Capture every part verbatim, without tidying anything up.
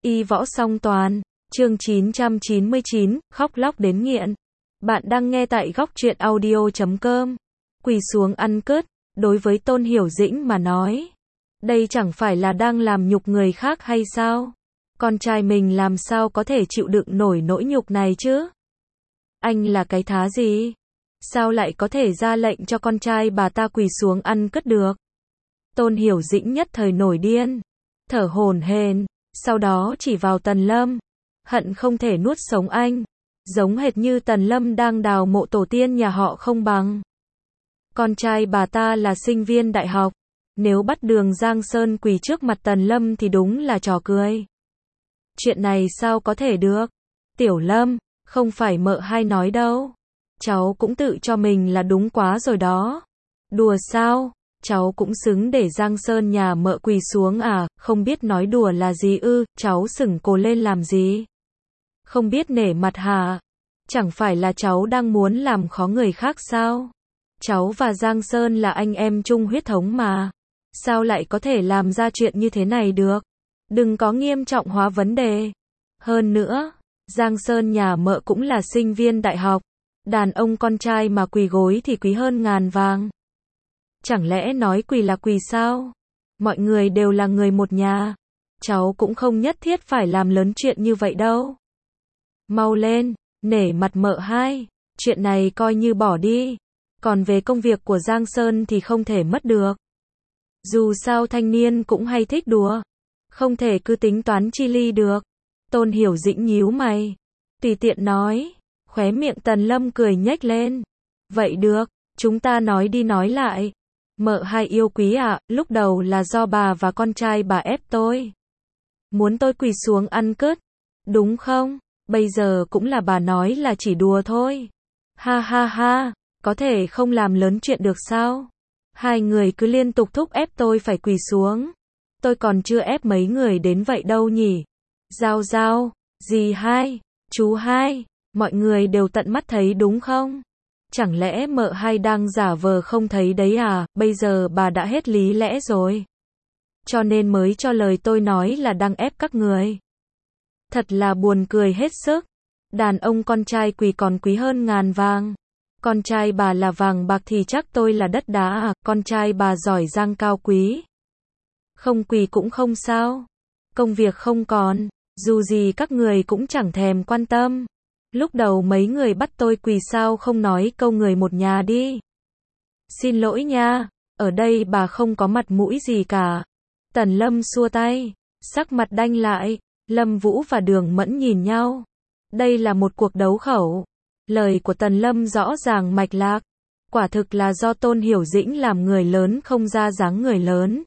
Y võ song toàn, chương chín trăm chín mươi chín, khóc lóc đến nghiện. Bạn đang nghe tại góc truyện audio chấm com. Quỳ xuống ăn cứt, đối với Tôn Hiểu Dĩnh mà nói, đây chẳng phải là đang làm nhục người khác hay sao? Con trai mình làm sao có thể chịu đựng nổi nỗi nhục này chứ? Anh là cái thá gì? Sao lại có thể ra lệnh cho con trai bà ta quỳ xuống ăn cứt được? Tôn Hiểu Dĩnh nhất thời nổi điên, thở hổn hển, sau đó chỉ vào Tần Lâm, hận không thể nuốt sống anh, giống hệt như Tần Lâm đang đào mộ tổ tiên nhà họ không bằng. Con trai bà ta là sinh viên đại học, nếu bắt Đường Giang Sơn quỳ trước mặt Tần Lâm thì đúng là trò cười. Chuyện này sao có thể được? Tiểu Lâm, không phải mợ hai nói đâu. Cháu cũng tự cho mình là đúng quá rồi đó. Đùa sao? Cháu cũng xứng để Giang Sơn nhà mợ quỳ xuống à? Không biết nói đùa là gì ư? Cháu sửng cổ lên làm gì? Không biết nể mặt hả? Chẳng phải là cháu đang muốn làm khó người khác sao? Cháu và Giang Sơn là anh em chung huyết thống mà. Sao lại có thể làm ra chuyện như thế này được? Đừng có nghiêm trọng hóa vấn đề. Hơn nữa, Giang Sơn nhà mợ cũng là sinh viên đại học. Đàn ông con trai mà quỳ gối thì quý hơn ngàn vàng. Chẳng lẽ nói quỳ là quỳ sao? Mọi người đều là người một nhà. Cháu cũng không nhất thiết phải làm lớn chuyện như vậy đâu. Mau lên, nể mặt mợ hai. Chuyện này coi như bỏ đi. Còn về công việc của Giang Sơn thì không thể mất được. Dù sao thanh niên cũng hay thích đùa. Không thể cứ tính toán chi ly được. Tôn Hiểu Dĩnh nhíu mày, tùy tiện nói. Khóe miệng Tần Lâm cười nhếch lên. Vậy được, chúng ta nói đi nói lại. Mợ hai yêu quý ạ, lúc đầu là do bà và con trai bà ép tôi. Muốn tôi quỳ xuống ăn cứt, đúng không? Bây giờ cũng là bà nói là chỉ đùa thôi. Ha ha ha, có thể không làm lớn chuyện được sao? Hai người cứ liên tục thúc ép tôi phải quỳ xuống. Tôi còn chưa ép mấy người đến vậy đâu nhỉ? Giao giao, dì hai, chú hai, mọi người đều tận mắt thấy đúng không? Chẳng lẽ mợ hai đang giả vờ không thấy đấy à? Bây giờ bà đã hết lý lẽ rồi. Cho nên mới cho lời tôi nói là đang ép các người. Thật là buồn cười hết sức. Đàn ông con trai quỳ còn quý hơn ngàn vàng. Con trai bà là vàng bạc thì chắc tôi là đất đá à? Con trai bà giỏi giang cao quý. Không quỳ cũng không sao. Công việc không còn. Dù gì các người cũng chẳng thèm quan tâm. Lúc đầu mấy người bắt tôi quỳ sao không nói câu người một nhà đi. Xin lỗi nha, ở đây bà không có mặt mũi gì cả. Tần Lâm xua tay, sắc mặt đanh lại. Lâm Vũ và Đường Mẫn nhìn nhau. Đây là một cuộc đấu khẩu. Lời của Tần Lâm rõ ràng mạch lạc. Quả thực là do Tôn Hiểu Dĩnh làm người lớn không ra dáng người lớn.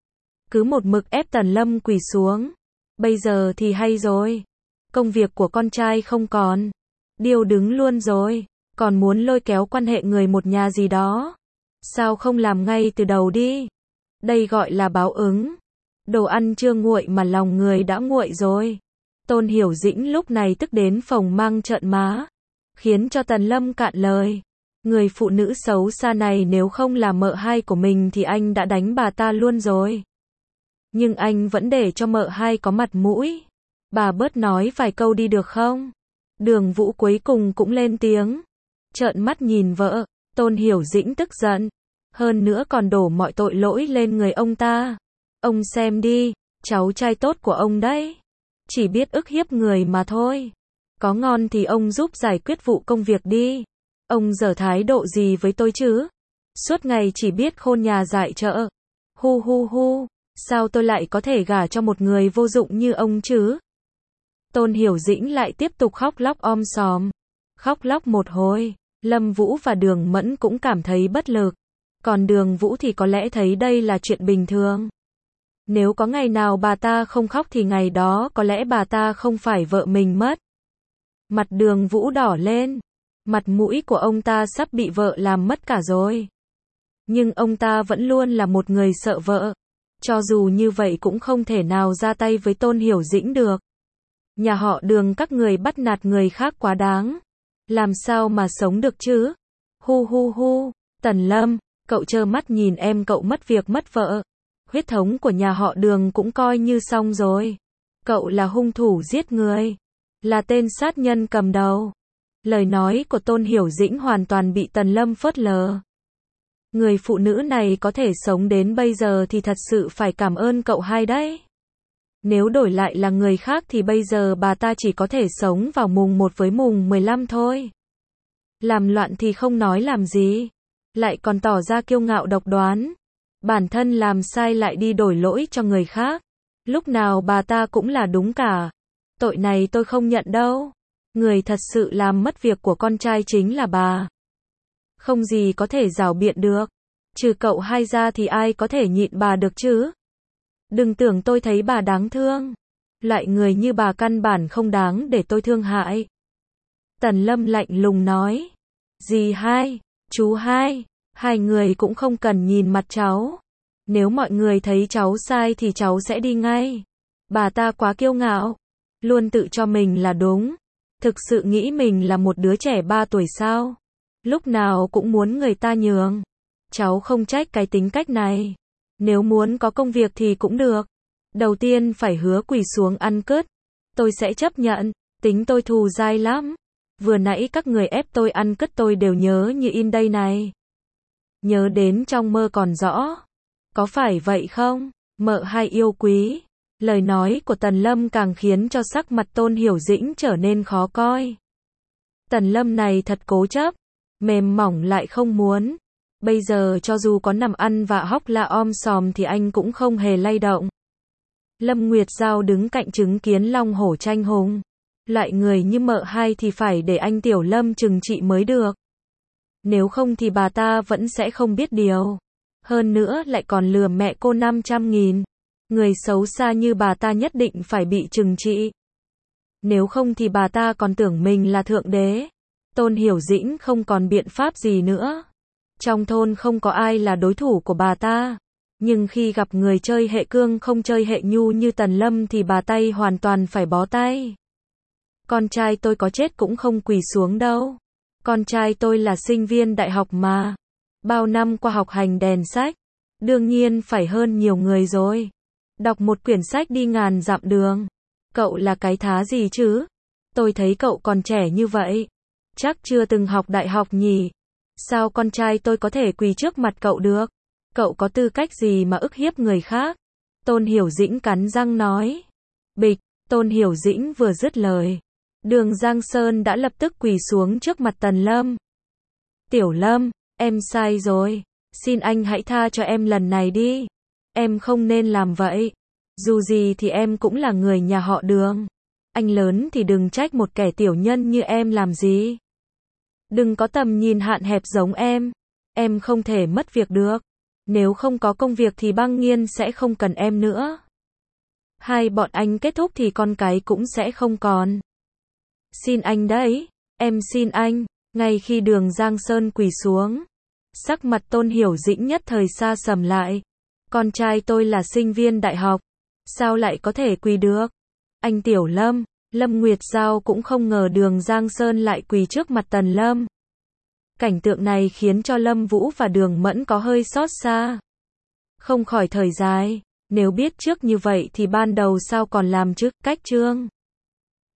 Cứ một mực ép Tần Lâm quỳ xuống. Bây giờ thì hay rồi. Công việc của con trai không còn. Điều đứng luôn rồi. Còn muốn lôi kéo quan hệ người một nhà gì đó. Sao không làm ngay từ đầu đi? Đây gọi là báo ứng. Đồ ăn chưa nguội mà lòng người đã nguội rồi. Tôn Hiểu Dĩnh lúc này tức đến phồng mang trợn má. Khiến cho Tần Lâm cạn lời. Người phụ nữ xấu xa này nếu không là mợ hai của mình thì anh đã đánh bà ta luôn rồi. Nhưng anh vẫn để cho mợ hai có mặt mũi. Bà bớt nói vài câu đi được không? Đường Vũ cuối cùng cũng lên tiếng. Trợn mắt nhìn vợ, Tôn Hiểu Dĩnh tức giận. Hơn nữa còn đổ mọi tội lỗi lên người ông ta. Ông xem đi, cháu trai tốt của ông đấy. Chỉ biết ức hiếp người mà thôi. Có ngon thì ông giúp giải quyết vụ công việc đi. Ông giở thái độ gì với tôi chứ? Suốt ngày chỉ biết khôn nhà dại chợ. Hu hu hu, sao tôi lại có thể gả cho một người vô dụng như ông chứ? Tôn Hiểu Dĩnh lại tiếp tục khóc lóc om sòm. Khóc lóc một hồi, Lâm Vũ và Đường Mẫn cũng cảm thấy bất lực. Còn Đường Vũ thì có lẽ thấy đây là chuyện bình thường. Nếu có ngày nào bà ta không khóc thì ngày đó có lẽ bà ta không phải vợ mình mất. Mặt Đường Vũ đỏ lên. Mặt mũi của ông ta sắp bị vợ làm mất cả rồi. Nhưng ông ta vẫn luôn là một người sợ vợ. Cho dù như vậy cũng không thể nào ra tay với Tôn Hiểu Dĩnh được. Nhà họ Đường các người bắt nạt người khác quá đáng. Làm sao mà sống được chứ? Hu hu hu, Tần Lâm, cậu trơ mắt nhìn em cậu mất việc mất vợ. Huyết thống của nhà họ Đường cũng coi như xong rồi. Cậu là hung thủ giết người, là tên sát nhân cầm đầu. Lời nói của Tôn Hiểu Dĩnh hoàn toàn bị Tần Lâm phớt lờ. Người phụ nữ này có thể sống đến bây giờ thì thật sự phải cảm ơn cậu hai đấy. Nếu đổi lại là người khác thì bây giờ bà ta chỉ có thể sống vào mùng một với mùng mười lăm thôi. Làm loạn thì không nói làm gì, lại còn tỏ ra kiêu ngạo độc đoán. Bản thân làm sai lại đi đổi lỗi cho người khác. Lúc nào bà ta cũng là đúng cả. Tội này tôi không nhận đâu. Người thật sự làm mất việc của con trai chính là bà. Không gì có thể giảo biện được. Trừ cậu hai ra thì ai có thể nhịn bà được chứ? Đừng tưởng tôi thấy bà đáng thương. Loại người như bà căn bản không đáng để tôi thương hại. Tần Lâm lạnh lùng nói. Dì hai, chú hai, hai người cũng không cần nhìn mặt cháu. Nếu mọi người thấy cháu sai thì cháu sẽ đi ngay. Bà ta quá kiêu ngạo, luôn tự cho mình là đúng. Thực sự nghĩ mình là một đứa trẻ ba tuổi sao? Lúc nào cũng muốn người ta nhường. Cháu không trách cái tính cách này. Nếu muốn có công việc thì cũng được. Đầu tiên phải hứa quỳ xuống ăn cướp. Tôi sẽ chấp nhận, tính tôi thù dai lắm. Vừa nãy các người ép tôi ăn cướp tôi đều nhớ như in đây này. Nhớ đến trong mơ còn rõ. Có phải vậy không? Mợ hai yêu quý. Lời nói của Tần Lâm càng khiến cho sắc mặt Tôn Hiểu Dĩnh trở nên khó coi. Tần Lâm này thật cố chấp. Mềm mỏng lại không muốn. Bây giờ cho dù có nằm ăn và hóc la om sòm thì anh cũng không hề lay động. Lâm Nguyệt Giao đứng cạnh chứng kiến long hổ tranh hùng. Loại người như mợ hai thì phải để anh Tiểu Lâm trừng trị mới được. Nếu không thì bà ta vẫn sẽ không biết điều. Hơn nữa lại còn lừa mẹ cô năm trăm nghìn. Người xấu xa như bà ta nhất định phải bị trừng trị. Nếu không thì bà ta còn tưởng mình là thượng đế. Tôn Hiểu Dĩnh không còn biện pháp gì nữa. Trong thôn không có ai là đối thủ của bà ta. Nhưng khi gặp người chơi hệ cương không chơi hệ nhu như Tần Lâm thì bà tay hoàn toàn phải bó tay. Con trai tôi có chết cũng không quỳ xuống đâu. Con trai tôi là sinh viên đại học mà. Bao năm qua học hành đèn sách. Đương nhiên phải hơn nhiều người rồi. Đọc một quyển sách đi ngàn dặm đường. Cậu là cái thá gì chứ? Tôi thấy cậu còn trẻ như vậy. Chắc chưa từng học đại học nhỉ? Sao con trai tôi có thể quỳ trước mặt cậu được? Cậu có tư cách gì mà ức hiếp người khác? Tôn Hiểu Dĩnh cắn răng nói. Bịch, Tôn Hiểu Dĩnh vừa dứt lời. Đường Giang Sơn đã lập tức quỳ xuống trước mặt Tần Lâm. Tiểu Lâm, em sai rồi. Xin anh hãy tha cho em lần này đi. Em không nên làm vậy. Dù gì thì em cũng là người nhà họ Đường. Anh lớn thì đừng trách một kẻ tiểu nhân như em làm gì. Đừng có tầm nhìn hạn hẹp giống em. Em không thể mất việc được. Nếu không có công việc thì Băng Nghiên sẽ không cần em nữa. Hai bọn anh kết thúc thì con cái cũng sẽ không còn. Xin anh đấy. Em xin anh. Ngay khi Đường Giang Sơn quỳ xuống, sắc mặt Tôn Hiểu Dĩnh nhất thời xa sầm lại. Con trai tôi là sinh viên đại học. Sao lại có thể quỳ được? Anh Tiểu Lâm, Lâm Nguyệt Giao cũng không ngờ Đường Giang Sơn lại quỳ trước mặt Tần Lâm. Cảnh tượng này khiến cho Lâm Vũ và Đường Mẫn có hơi xót xa. Không khỏi thở dài, nếu biết trước như vậy thì ban đầu sao còn làm chức cách trương.